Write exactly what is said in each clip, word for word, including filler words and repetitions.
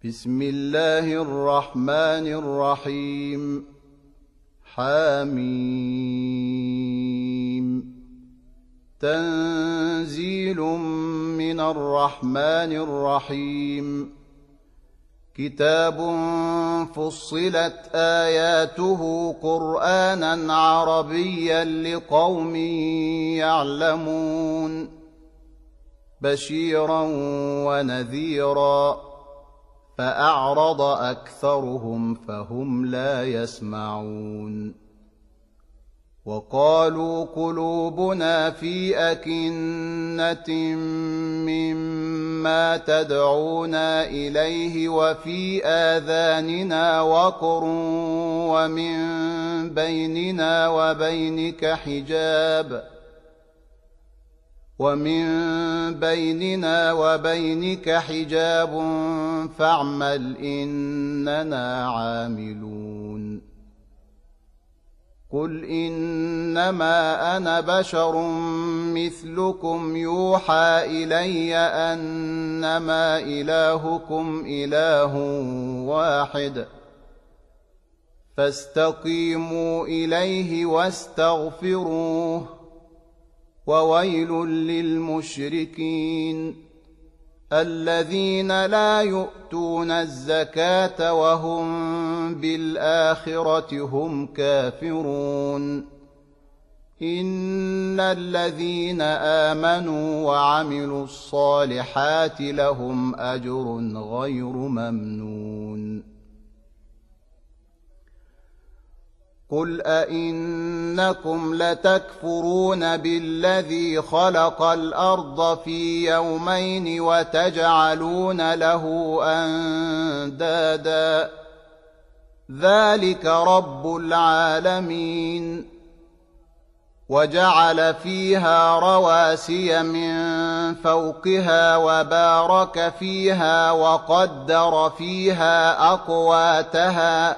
بسم الله الرحمن الرحيم. حميم. تنزيل من الرحمن الرحيم. كتاب فصلت آياته قرآنا عربيا لقوم يعلمون بشيرا ونذيرا فأعرض أكثرهم فهم لا يسمعون. وقالوا قلوبنا في أكنة مما تدعونا إليه وفي آذاننا وقر ومن بيننا وبينك حجاب ومن بيننا وبينك حجاب فاعمل إننا عاملون. قل إنما أنا بشر مثلكم يوحى إلي أنما إلهكم إله واحد فاستقيموا إليه واستغفروه وويل للمشركين الذين لا يؤتون الزكاة وهم بالآخرة هم كافرون. إن الذين آمنوا وعملوا الصالحات لهم أجر غير ممنون. قل أئنكم لتكفرون بالذي خلق الأرض في يومين وتجعلون له أندادا ذلك رب العالمين. وجعل فيها رواسي من فوقها وبارك فيها وقدر فيها أقواتها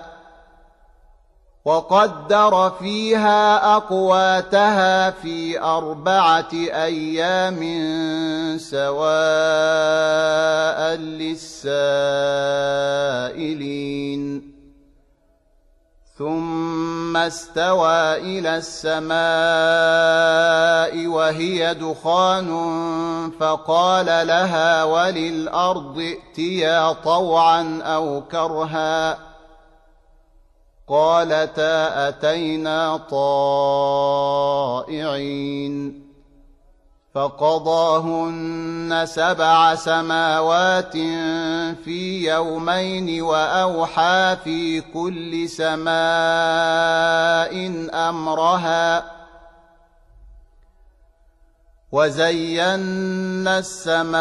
وقدر فيها أقواتها في أربعة أيام سواء للسائلين. ثم استوى إلى السماء وهي دخان فقال لها وللأرض ائتيا طوعا أو كرها قالتا أتينا طائعين. فقضاهن سبع سماوات في يومين وأوحى في كل سماء أمرها وزينا السماء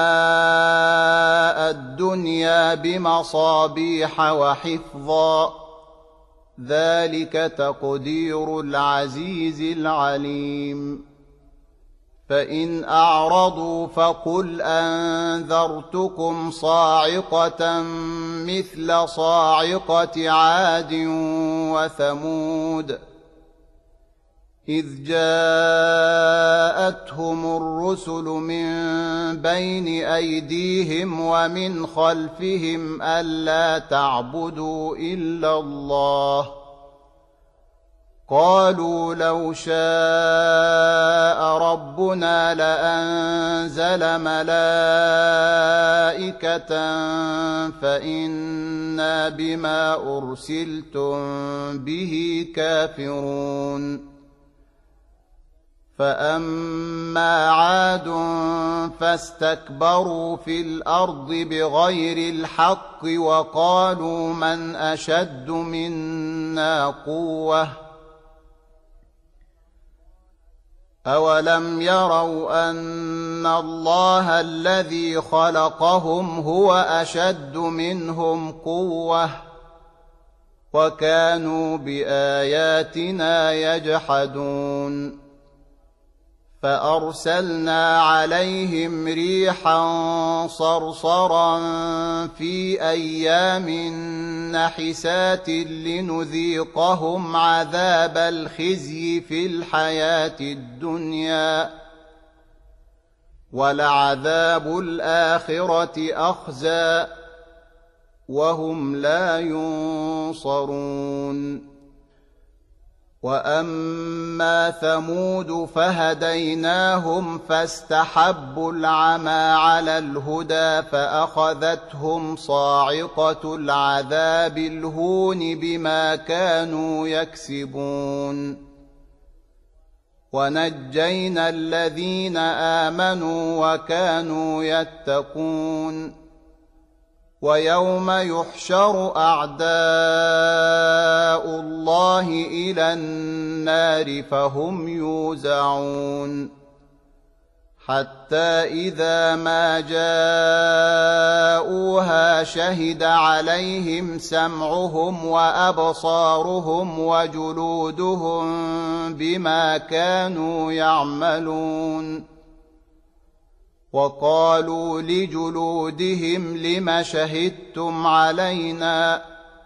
الدنيا بمصابيح وحفظا ذلك تقدير العزيز العليم. فإن أعرضوا فقل أنذرتكم صاعقة مثل صاعقة عاد وثمود إذ جاءتهم الرسل من بين أيديهم ومن خلفهم ألا تعبدوا إلا الله قالوا لو شاء ربنا لأنزل ملائكة فإنا بما أرسلتم به كافرون. فأما عاد فاستكبروا في الأرض بغير الحق وقالوا من أشد منا قوة أولم يروا أن الله الذي خلقهم هو أشد منهم قوة وكانوا بآياتنا يجحدون. فأرسلنا عليهم ريحا صرصرا في أيام نحسات لنذيقهم عذاب الخزي في الحياة الدنيا ولعذاب الآخرة أخزى وهم لا ينصرون. وأما ثمود فهديناهم فاستحبوا العمى على الهدى فأخذتهم صاعقة العذاب الهون بما كانوا يكسبون. ونجينا الذين آمنوا وكانوا يتقون. ويوم يحشر أعداء الله إلى النار فهم يوزعون. حتى إذا ما جاءوها شهد عليهم سمعهم وأبصارهم وجلودهم بما كانوا يعملون. وقالوا لجلودهم لم شهدتم علينا؟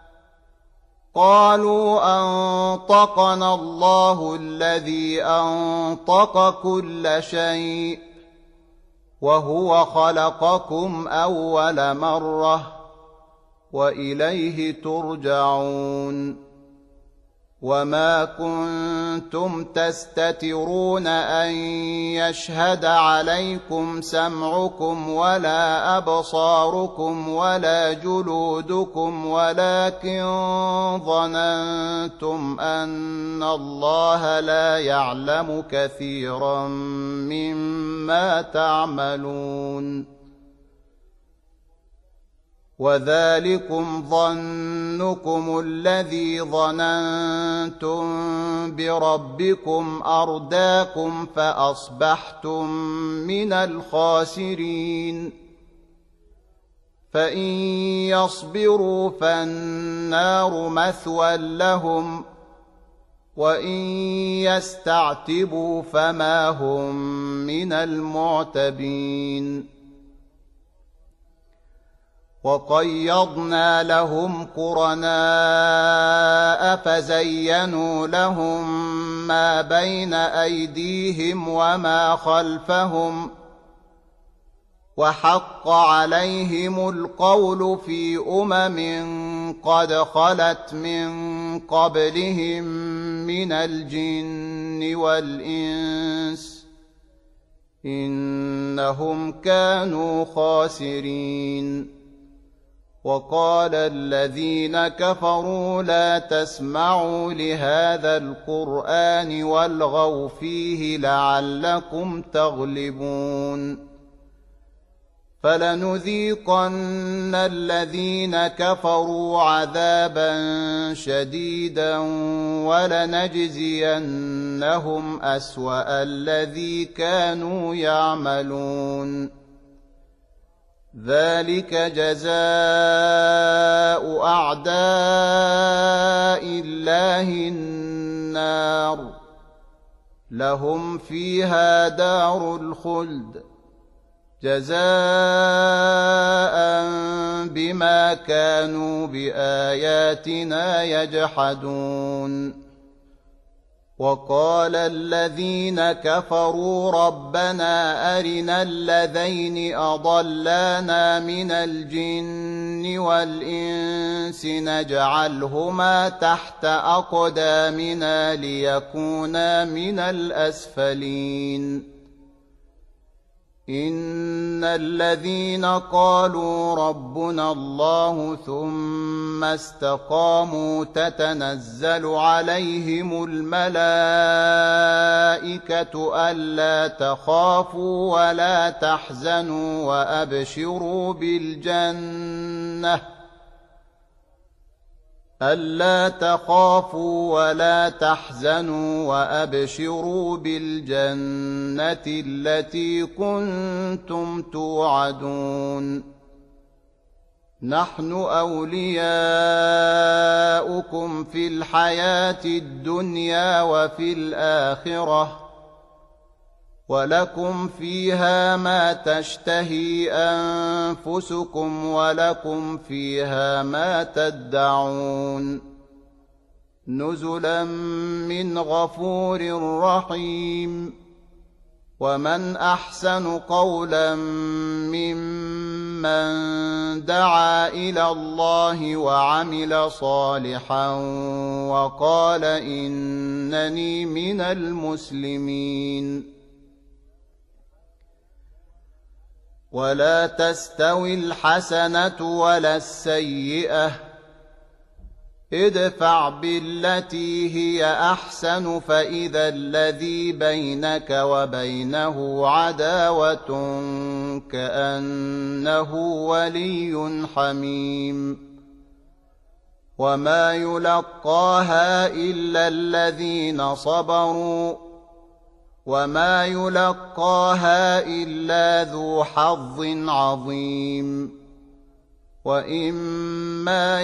قالوا أنطقنا الله الذي أنطق كل شيء وهو خلقكم أول مرة وإليه ترجعون. وما كنتم تستترون أن يشهد عليكم سمعكم ولا أبصاركم ولا جلودكم ولكن ظننتم أن الله لا يعلم كثيرا مما تعملون. وذلكم ظنكم الذي ظننتم بربكم أرداكم فأصبحتم من الخاسرين. فإن يصبروا فالنار مثوى لهم وإن يستعتبوا فما هم من المعتبين. وقيضنا لهم قرناء فزينوا لهم ما بين أيديهم وما خلفهم وحق عليهم القول في أمم قد خلت من قبلهم من الجن والإنس إنهم كانوا خاسرين. وقال الذين كفروا لا تسمعوا لهذا القرآن والغوا فيه لعلكم تغلبون. فلنذيقن الذين كفروا عذابا شديدا ولنجزينهم أسوأ الذي كانوا يعملون. ذلك جزاء أعداء الله النار لهم فيها دار الخلد جزاء بما كانوا بآياتنا يجحدون. وقال الذين كفروا ربنا أرنا الذين أضلانا من الجن والإنس نجعلهما تحت أقدامنا ليكونا من الأسفلين. إن الذين قالوا ربنا الله ثم استقاموا تتنزل عليهم الملائكة ألا تخافوا ولا تحزنوا وأبشروا بالجنة ألا تخافوا ولا تحزنوا وأبشروا بالجنة التي كنتم توعدون. نحن أولياؤكم في الحياة الدنيا وفي الآخرة ولكم فيها ما تشتهي أنفسكم ولكم فيها ما تدعون نزلا من غفور رحيم. ومن أحسن قولا ممن دعا إلى الله وعمل صالحا وقال إنني من المسلمين. ولا تستوي الحسنة ولا السيئة، ادفع بالتي هي أحسن فإذا الذي بينك وبينه عداوة كأنه ولي حميم. وما يلقاها إلا الذين صبروا وما يلقاها إلا ذو حظ عظيم. وإما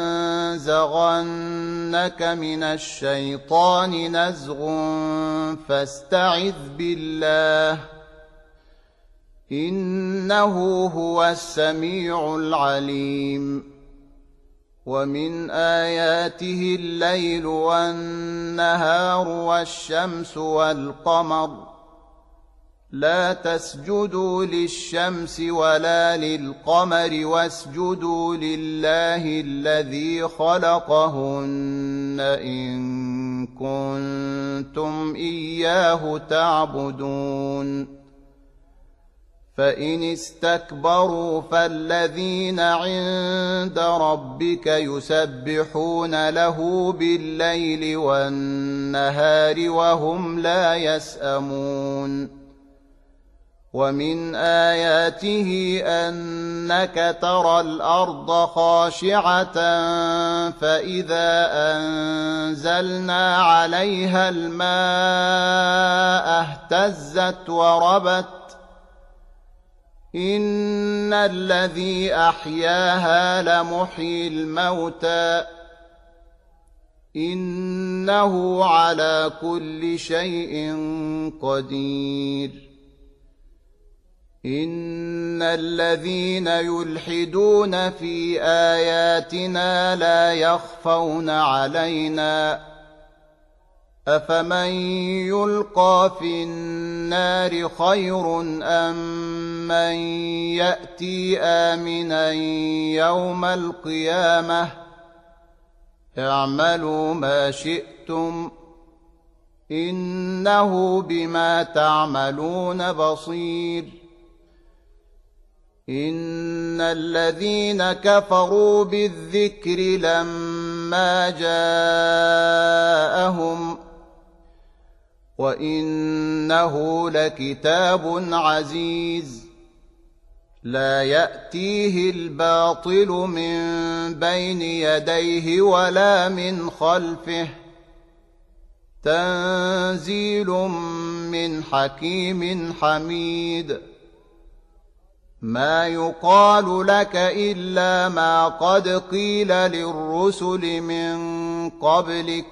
ينزغنك من الشيطان نزغ فاستعذ بالله إنه هو السميع العليم. ومن آياته الليل والنهار والشمس والقمر، لا تسجدوا للشمس ولا للقمر واسجدوا لله الذي خلقهن إن كنتم إياه تعبدون. فإن استكبروا فالذين عند ربك يسبحون له بالليل والنهار وهم لا يسأمون. ومن آياته أنك ترى الأرض خاشعة فإذا أنزلنا عليها الماء اهتزت وربت إن الذي أحياها لمحيي الموتى إنه على كل شيء قدير. إن الذين يلحدون في آياتنا لا يخفون علينا أفمن يلقى في النار خير أم من يأتي آمنا يوم القيامة اعملوا ما شئتم إنه بما تعملون بصير. إن الذين كفروا بالذكر لما جاءهم وإنه لكتاب عزيز لا يأتيه الباطل من بين يديه ولا من خلفه تنزيل من حكيم حميد. ما يقال لك إلا ما قد قيل للرسل من قبلك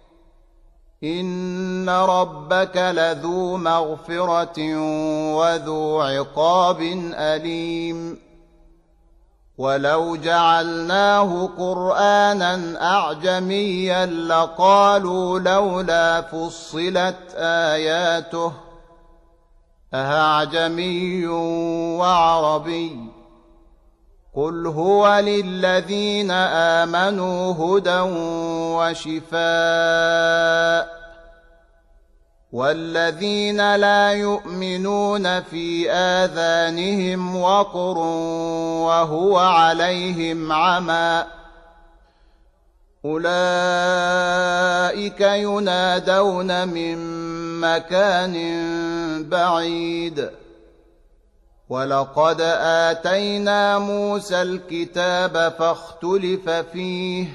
إن ربك لذو مغفرة وذو عقاب أليم. ولو جعلناه قرآنا أعجميا لقالوا لولا فصلت آياته أأعجمي وعربي قل هو للذين آمنوا هدى وشفاء والذين لا يؤمنون في آذانهم وقر وهو عليهم عمى أولئك ينادون من مكان بعيد. ولقد آتينا موسى الكتاب فاختلف فيه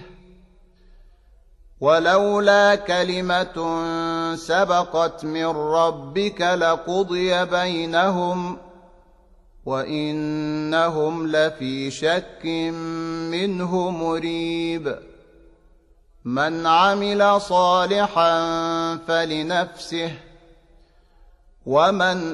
ولولا كلمة سبقت من ربك لقضي بينهم وإنهم لفي شك منه مريب. من عمل صالحا فلنفسه ومن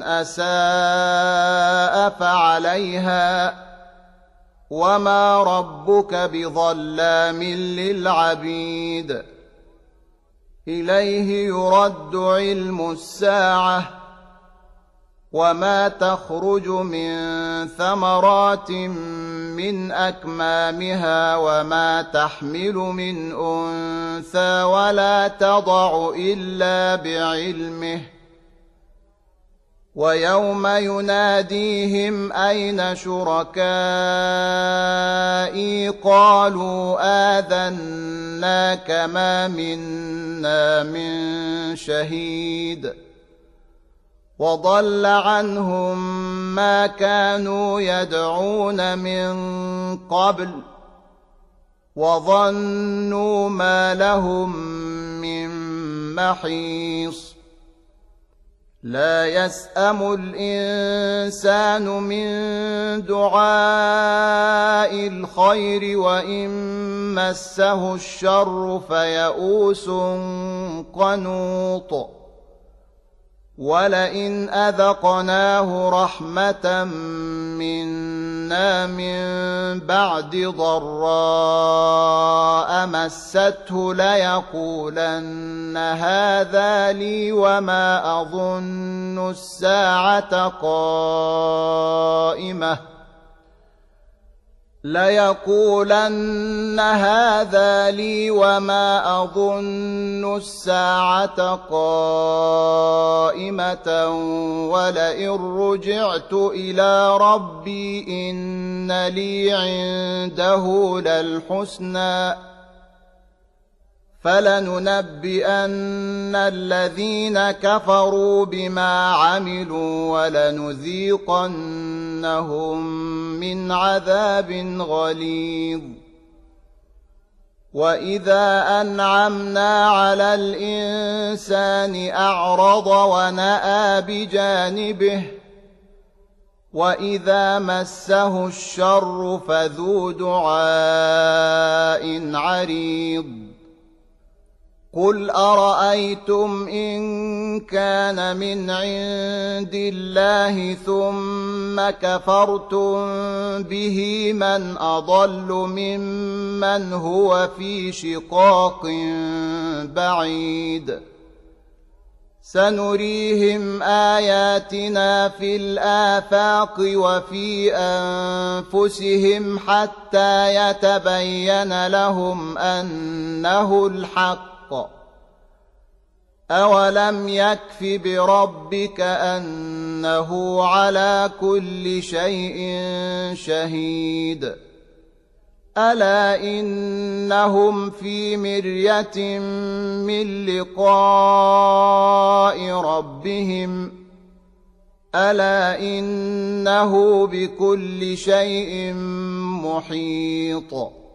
أساء فعليها وما ربك بظلام للعبيد. إليه يرد علم الساعة وما تخرج من ثمرات من أكمامها وما تحمل من أنثى ولا تضع إلا بعلمه ويوم يناديهم أين شركائي قالوا آذناك ما منا من شهيد وضل عنهم ما كانوا يدعون من قبل وظنوا ما لهم من محيص لا يسأم الإنسان من دعاء الخير وإن مسه الشر فيئوس قنوط ولئن أذقناه رحمة منا من بعد ضراء مسته ليقولن هذا لي وما أظن الساعة قائمة ليقولن هذا لي وما أظن الساعة قائمة ولئن رجعت إلى ربي إن لي عنده للحسنى فلننبئن الذين كفروا بما عملوا ولنذيقنهم من عذاب غليظ وإذا أنعمنا على الإنسان أعرض ونأى بجانبه وإذا مسه الشر فذو دعاء عريض قل أرأيتم إن كان من عند الله ثم كفرتم به من أضل ممن هو في شقاق بعيد سنريهم آياتنا في الآفاق وفي أنفسهم حتى يتبين لهم أنه الحق أولم يكف بربك أنه على كل شيء شهيد ألا إنهم في مرية من لقاء ربهم ألا إنه بكل شيء محيط